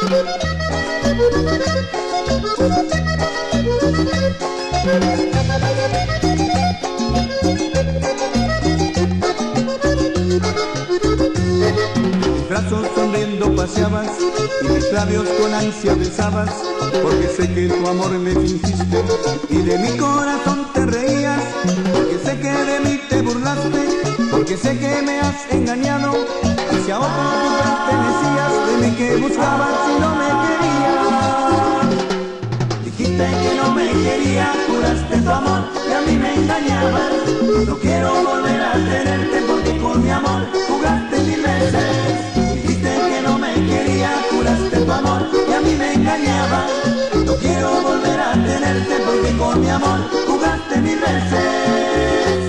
Mis brazos sonriendo paseabas y mis labios con ansia besabas, porque sé que tu amor me fingiste y de mi corazón te reías, porque sé que de mí te burlaste, porque sé que me has engañado, y si a otro tú pertenecías, de mí que buscabas y no me querías. Dijiste que no me querías, juraste tu amor y a mí me engañabas. No quiero volver a tenerte porque con mi amor jugaste mil veces. Dijiste que no me querías, juraste tu amor y a mí me engañabas. No quiero volver a tenerte porque con mi amor jugaste mil veces.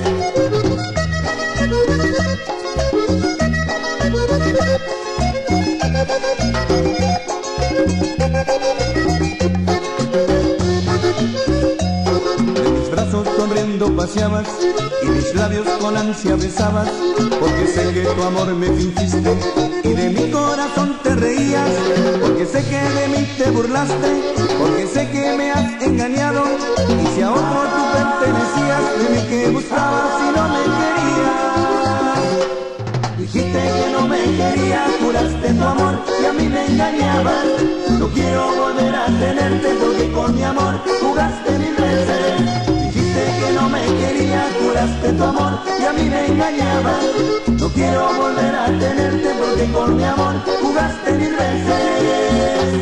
De mis brazos sonriendo paseabas y mis labios con ansia besabas, porque sé que tu amor me fingiste y de mi corazón te reías, porque sé que de mí te burlaste, porque sé que me has engañado, y si a otro tú pertenecías, de mí que buscabas y no me querías. Dijiste que no me querías, juraste tu amor y a mí me engañabas. No quiero volver a tenerte porque con mi amor jugaste mil veces. Dijiste que no me querías, juraste tu amor y a mí me engañabas. No quiero volver a tenerte porque con mi amor jugaste mil veces.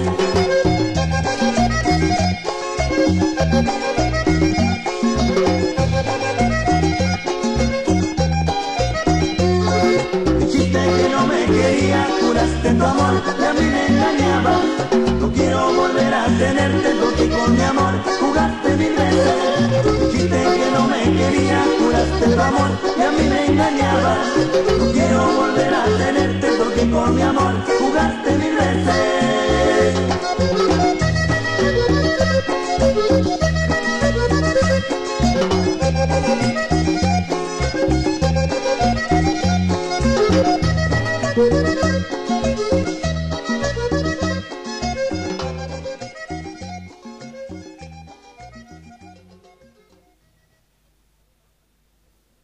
Dijiste que no me querías, juraste tu amor y a mí me engañabas. No quiero volver a tenerte porque con mi amor jugaste mil veces. Dijiste que no me querías, juraste tu amor y a mí me engañabas. No quiero volver a tenerte porque con mi amor jugaste mil veces.